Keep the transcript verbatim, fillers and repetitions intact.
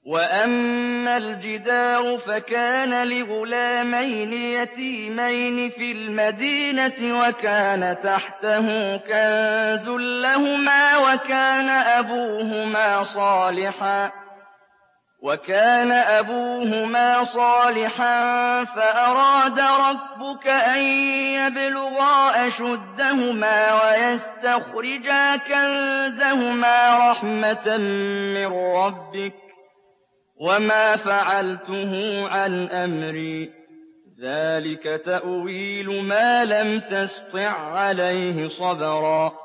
وَأَمَّا الْجِدَارُ فَكَانَ لِغُلَامَيْنِ يَتِيمَيْنِ فِي الْمَدِينَةِ وَكَانَ تَحْتَهُ كَنزٌ لَّهُمَا وَكَانَ أَبُوهُمَا صَالِحًا وَكَانَ أَبُوهُمَا صَالِحًا فَأَرَادَ رَبُّكَ أَن يَبْلُغَا أَشُدَّهُمَا وَيَسْتَخْرِجَا كَنزَهُمَا رَحْمَةً مِّن رَّبِّكَ ۚ وَمَا فَعَلْتُهُ عَنْ أَمْرِي ۚ ذَٰلِكَ تَأْوِيلُ مَا لَمْ تَسْطِع عَّلَيْهِ صَبْرًا